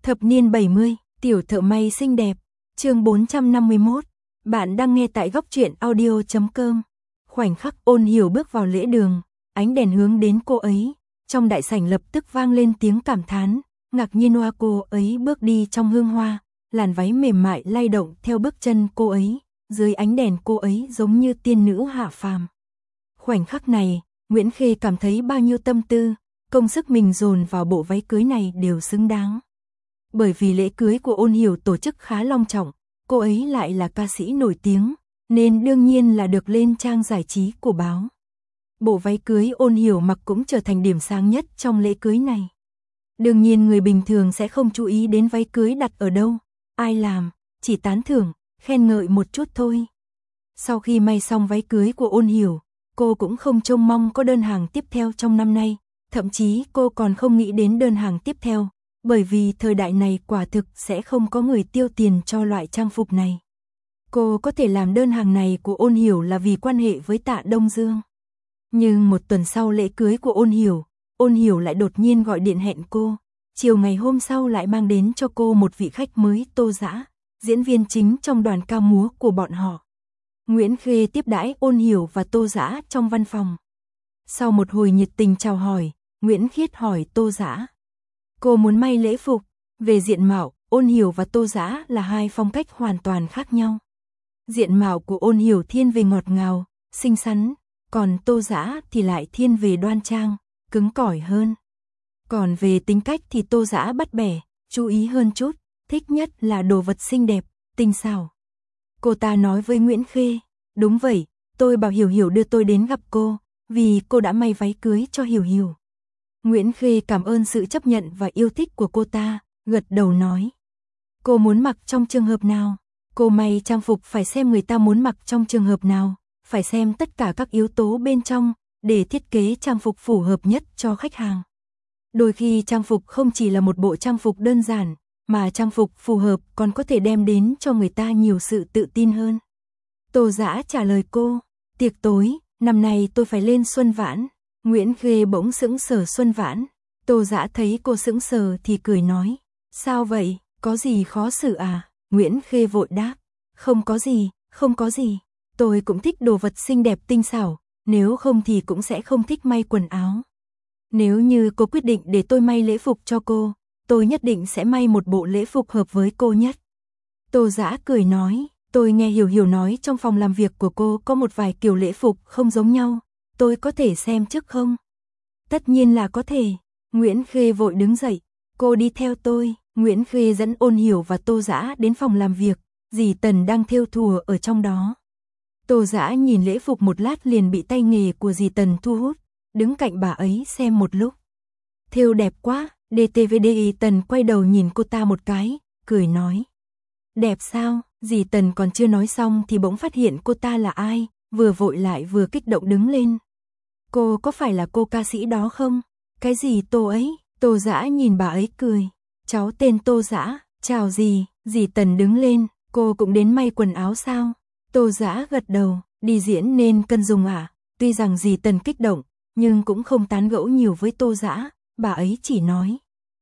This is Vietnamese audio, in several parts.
Thập niên 70, tiểu thợ may xinh đẹp, chương 451, bạn đang nghe tại góc truyện audio.com. Khoảnh khắc Ôn Hiểu bước vào lễ đường, ánh đèn hướng đến cô ấy, trong đại sảnh lập tức vang lên tiếng cảm thán, ngạc nhiên hoa cô ấy bước đi trong hương hoa, làn váy mềm mại lay động theo bước chân cô ấy, dưới ánh đèn cô ấy giống như tiên nữ hạ phàm. Khoảnh khắc này, Nguyễn Khê cảm thấy bao nhiêu tâm tư, công sức mình dồn vào bộ váy cưới này đều xứng đáng. Bởi vì lễ cưới của Ôn Hiểu tổ chức khá long trọng, cô ấy lại là ca sĩ nổi tiếng, nên đương nhiên là được lên trang giải trí của báo. Bộ váy cưới Ôn Hiểu mặc cũng trở thành điểm sáng nhất trong lễ cưới này. Đương nhiên người bình thường sẽ không chú ý đến váy cưới đặt ở đâu, ai làm, chỉ tán thưởng, khen ngợi một chút thôi. Sau khi may xong váy cưới của Ôn Hiểu, cô cũng không trông mong có đơn hàng tiếp theo trong năm nay, thậm chí cô còn không nghĩ đến đơn hàng tiếp theo, bởi vì thời đại này quả thực sẽ không có người tiêu tiền cho loại trang phục này. Cô có thể làm đơn hàng này của Ôn Hiểu là vì quan hệ với Tạ Đông Dương. Nhưng một tuần sau lễ cưới của Ôn Hiểu lại đột nhiên gọi điện hẹn cô, chiều ngày hôm sau lại mang đến cho cô một vị khách mới, Tô Dã, diễn viên chính trong đoàn ca múa của bọn họ. Nguyễn Khê tiếp đãi Ôn Hiểu và Tô Dã trong văn phòng. Sau một hồi nhiệt tình chào hỏi, Nguyễn Khiết hỏi Tô Dã. Cô muốn may lễ phục, về diện mạo, Ôn Hiểu và Tô Dã là hai phong cách hoàn toàn khác nhau. Diện mạo của Ôn Hiểu thiên về ngọt ngào, xinh xắn, còn Tô Dã thì lại thiên về đoan trang, cứng cỏi hơn. Còn về tính cách thì Tô Dã bắt bẻ, chú ý hơn chút, thích nhất là đồ vật xinh đẹp, tinh xảo. Cô ta nói với Nguyễn Khê, đúng vậy, tôi bảo Hiểu Hiểu đưa tôi đến gặp cô, vì cô đã may váy cưới cho Hiểu Hiểu. Nguyễn Khê cảm ơn sự chấp nhận và yêu thích của cô ta, gật đầu nói. Cô muốn mặc trong trường hợp nào? Cô may trang phục phải xem người ta muốn mặc trong trường hợp nào, phải xem tất cả các yếu tố bên trong, để thiết kế trang phục phù hợp nhất cho khách hàng. Đôi khi trang phục không chỉ là một bộ trang phục đơn giản, mà trang phục phù hợp còn có thể đem đến cho người ta nhiều sự tự tin hơn. Tô Dã trả lời cô, tiệc tối, năm nay tôi phải lên Xuân Vãn. Nguyễn Khê bỗng sững sờ. Xuân Vãn. Tô Dã thấy cô sững sờ thì cười nói, sao vậy, có gì khó xử à? Nguyễn Khê vội đáp, không có gì, tôi cũng thích đồ vật xinh đẹp tinh xảo, nếu không thì cũng sẽ không thích may quần áo. Nếu như cô quyết định để tôi may lễ phục cho cô, tôi nhất định sẽ may một bộ lễ phục hợp với cô nhất. Tô Dã cười nói, tôi nghe Hiểu Hiểu nói trong phòng làm việc của cô có một vài kiểu lễ phục không giống nhau, tôi có thể xem trước không? Tất nhiên là có thể. Nguyễn Khê vội đứng dậy, cô đi theo tôi. Nguyễn Khê dẫn Ôn Hiểu và Tô Dã đến phòng làm việc, dì Tần đang thêu thùa ở trong đó. Tô Dã nhìn lễ phục một lát liền bị tay nghề của dì Tần thu hút, đứng cạnh bà ấy xem một lúc. Thêu đẹp quá, DTVDI. Tần quay đầu nhìn cô ta một cái, cười nói. Đẹp sao? Dì Tần còn chưa nói xong thì bỗng phát hiện cô ta là ai, vừa vội lại vừa kích động đứng lên. Cô có phải là cô ca sĩ đó không? Cái gì Tô ấy? Tô Dã nhìn bà ấy cười. Cháu tên Tô Dã, chào dì. Dì Tần đứng lên, cô cũng đến may quần áo sao? Tô Dã gật đầu, đi diễn nên cân dùng à? Tuy rằng dì Tần kích động, nhưng cũng không tán gẫu nhiều với Tô Dã, bà ấy chỉ nói.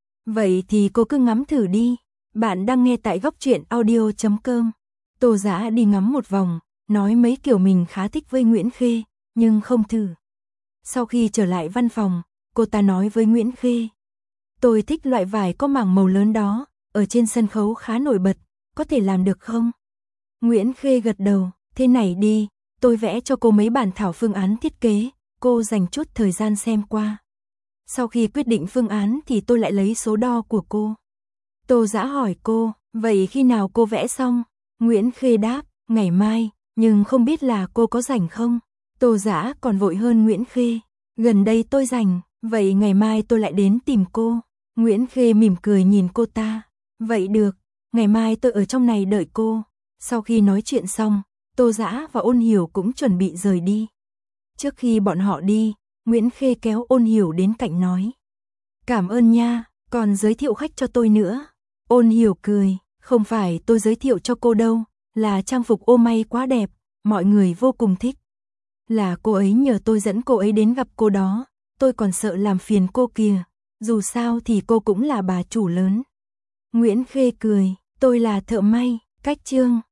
Vậy thì cô cứ ngắm thử đi. Bạn đang nghe tại góc truyện audio.com. Tô Dã đi ngắm một vòng, nói mấy kiểu mình khá thích với Nguyễn Khê, nhưng không thử. Sau khi trở lại văn phòng, cô ta nói với Nguyễn Khê. Tôi thích loại vải có mảng màu lớn đó, ở trên sân khấu khá nổi bật, có thể làm được không? Nguyễn Khê gật đầu, thế này đi, tôi vẽ cho cô mấy bản thảo phương án thiết kế, cô dành chút thời gian xem qua. Sau khi quyết định phương án thì tôi lại lấy số đo của cô. Tô Dã hỏi cô, vậy khi nào cô vẽ xong? Nguyễn Khê đáp, ngày mai, nhưng không biết là cô có rảnh không? Tô Dã còn vội hơn Nguyễn Khê, gần đây tôi rảnh, vậy ngày mai tôi lại đến tìm cô. Nguyễn Khê mỉm cười nhìn cô ta, vậy được, ngày mai tôi ở trong này đợi cô. Sau khi nói chuyện xong, Tô Dã và Ôn Hiểu cũng chuẩn bị rời đi. Trước khi bọn họ đi, Nguyễn Khê kéo Ôn Hiểu đến cạnh nói. Cảm ơn nha, còn giới thiệu khách cho tôi nữa. Ôn Hiểu cười, không phải tôi giới thiệu cho cô đâu, là trang phục ô may quá đẹp, mọi người vô cùng thích. Là cô ấy nhờ tôi dẫn cô ấy đến gặp cô đó, tôi còn sợ làm phiền cô kìa, dù sao thì cô cũng là bà chủ lớn. Nguyễn Khê cười, tôi là thợ may, cách chương.